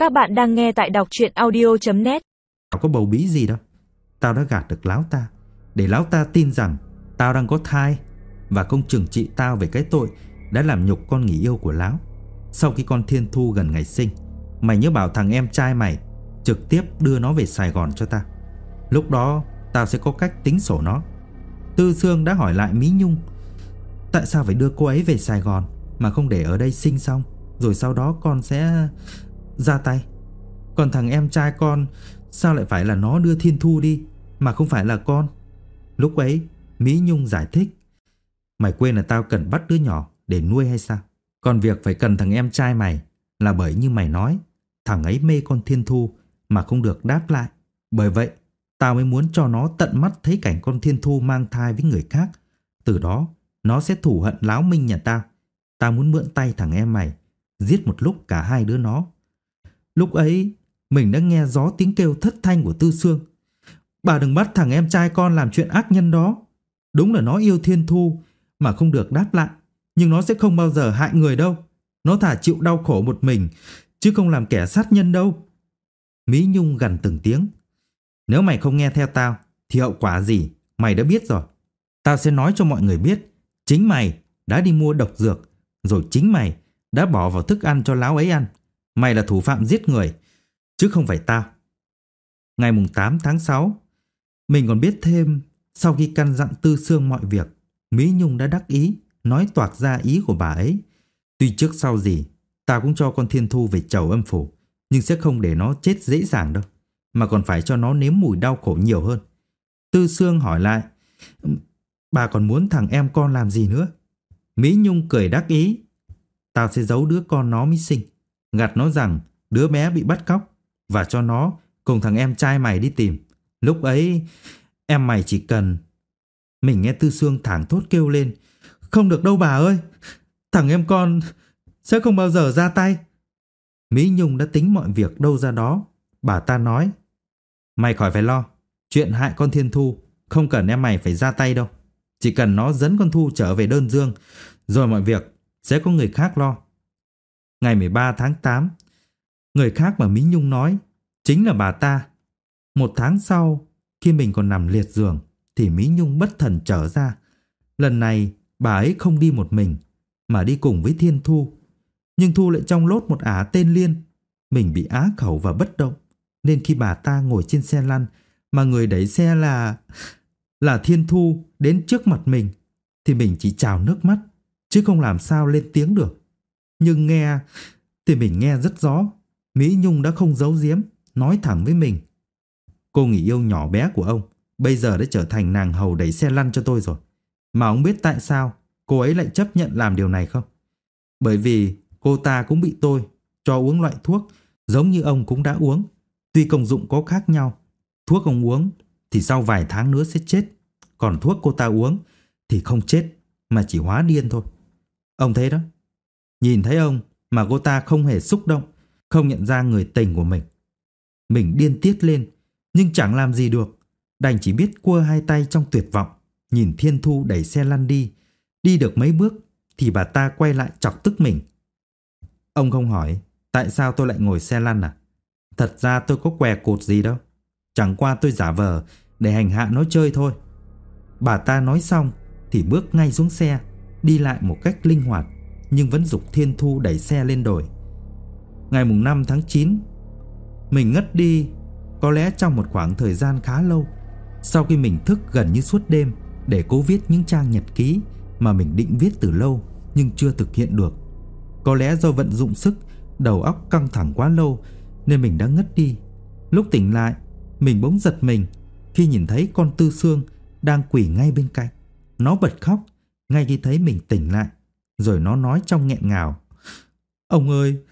Các bạn đang nghe tại đọc truyện audio.net. Tao có bầu bí gì đâu. Tao đã gạt được Láo ta, để Láo ta tin rằng tao đang có thai, và không trừng trị tao về cái tội đã làm nhục con người yêu của Láo. Sau khi con Thiên Thu gần ngày sinh, mày nhớ bảo thằng em trai mày trực tiếp đưa nó về Sài Gòn cho tao. Lúc đó tao sẽ có cách tính sổ nó. Tư Sương đã hỏi lại Mỹ Nhung, tại sao phải đưa cô ấy về Sài Gòn mà không để ở đây sinh xong, rồi sau đó con sẽ ra tay. Còn thằng em trai con, sao lại phải là nó đưa Thiên Thu đi mà không phải là con? Lúc ấy Mỹ Nhung giải thích, mày quên là tao cần bắt đứa nhỏ để nuôi hay sao? Còn việc phải cần thằng em trai mày là bởi như mày nói, thằng ấy mê con Thiên Thu mà không được đáp lại. Bởi vậy tao mới muốn cho nó tận mắt thấy cảnh con Thiên Thu mang thai với người khác. Từ đó nó sẽ thù hận Láo Minh nhà tao. Tao muốn mượn tay thằng em mày giết một lúc cả hai đứa nó. Lúc ấy mình đã nghe rõ tiếng kêu thất thanh của Tư Sương. Bà đừng bắt thằng em trai con làm chuyện ác nhân đó. Đúng là nó yêu Thiên Thu mà không được đáp lại, nhưng nó sẽ không bao giờ hại người đâu. Nó thà chịu đau khổ một mình, chứ không làm kẻ sát nhân đâu. Mỹ Nhung gằn từng tiếng. Nếu mày không nghe theo tao thì hậu quả gì mày đã biết rồi. Tao sẽ nói cho mọi người biết chính mày đã đi mua độc dược, rồi chính mày đã bỏ vào thức ăn cho Láo ấy ăn. Mày là thủ phạm giết người, chứ không phải tao. Ngày 8 tháng 6, mình còn biết thêm, sau khi căn dặn Tư Sương mọi việc, Mỹ Nhung đã đắc ý, nói toạc ra ý của bà ấy. Tuy trước sau gì, tao cũng cho con Thiên Thu về chầu âm phủ, nhưng sẽ không để nó chết dễ dàng đâu, mà còn phải cho nó nếm mùi đau khổ nhiều hơn. Tư Sương hỏi lại, bà còn muốn thằng em con làm gì nữa? Mỹ Nhung cười đắc ý, tao sẽ giấu đứa con nó mới sinh, gạt nó rằng đứa bé bị bắt cóc, và cho nó cùng thằng em trai mày đi tìm. Lúc ấy em mày chỉ cần... Mình nghe Tư Sương thảng thốt kêu lên, không được đâu bà ơi, thằng em con sẽ không bao giờ ra tay. Mỹ Nhung đã tính mọi việc đâu ra đó. Bà ta nói, mày khỏi phải lo, chuyện hại con Thiên Thu không cần em mày phải ra tay đâu. Chỉ cần nó dẫn con Thu trở về Đơn Dương, rồi mọi việc sẽ có người khác lo. Ngày 13 tháng 8, người khác mà Mỹ Nhung nói chính là bà ta. Một tháng sau, khi mình còn nằm liệt giường, thì Mỹ Nhung bất thần trở ra. Lần này bà ấy không đi một mình, mà đi cùng với Thiên Thu. Nhưng Thu lại trong lốt một ả tên Liên. Mình bị á khẩu và bất động, nên khi bà ta ngồi trên xe lăn, mà người đẩy xe là Thiên Thu đến trước mặt mình, thì mình chỉ trào nước mắt, chứ không làm sao lên tiếng được. Nhưng nghe thì mình nghe rất rõ. Mỹ Nhung đã không giấu giếm, nói thẳng với mình, cô người yêu nhỏ bé của ông bây giờ đã trở thành nàng hầu đẩy xe lăn cho tôi rồi. Mà ông biết tại sao cô ấy lại chấp nhận làm điều này không? Bởi vì cô ta cũng bị tôi cho uống loại thuốc giống như ông cũng đã uống. Tuy công dụng có khác nhau, thuốc ông uống thì sau vài tháng nữa sẽ chết, còn thuốc cô ta uống thì không chết mà chỉ hóa điên thôi. Ông thấy đó, nhìn thấy ông mà cô ta không hề xúc động, không nhận ra người tình của mình. Mình điên tiết lên, nhưng chẳng làm gì được, đành chỉ biết cua hai tay trong tuyệt vọng, nhìn Thiên Thu đẩy xe lăn đi. Đi được mấy bước thì bà ta quay lại chọc tức mình. Ông không hỏi tại sao tôi lại ngồi xe lăn à? Thật ra tôi có què cột gì đâu, chẳng qua tôi giả vờ để hành hạ nó chơi thôi. Bà ta nói xong thì bước ngay xuống xe, đi lại một cách linh hoạt, nhưng vẫn giục Thiên Thu đẩy xe lên đồi. Ngày 5 tháng 9, mình ngất đi, có lẽ trong một khoảng thời gian khá lâu. Sau khi mình thức gần như suốt đêm để cố viết những trang nhật ký mà mình định viết từ lâu nhưng chưa thực hiện được. Có lẽ do vận dụng sức, đầu óc căng thẳng quá lâu nên mình đã ngất đi. Lúc tỉnh lại, mình bỗng giật mình khi nhìn thấy con Tư Sương đang quỳ ngay bên cạnh. Nó bật khóc ngay khi thấy mình tỉnh lại, rồi nó nói trong nghẹn ngào, ông ơi,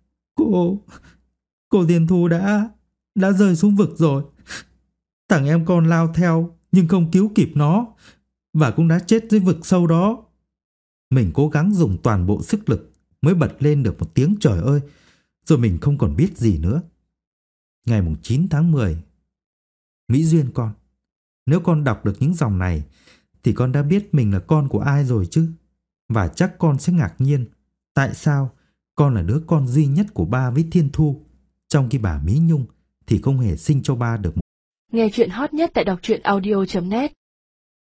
cô Thiên Thu đã rơi xuống vực rồi. Thằng em con lao theo nhưng không cứu kịp nó, và cũng đã chết dưới vực sâu đó. Mình cố gắng dùng toàn bộ sức lực mới bật lên được một tiếng trời ơi, rồi mình không còn biết gì nữa. Ngày 9 tháng 10, Mỹ Duyên con, nếu con đọc được những dòng này thì con đã biết mình là con của ai rồi chứ. Và chắc con sẽ ngạc nhiên tại sao con là đứa con duy nhất của ba với Thiên Thu. Trong khi bà Mí Nhung thì không hề sinh cho ba được. Nghe chuyện hot nhất tại đọc truyện audio.net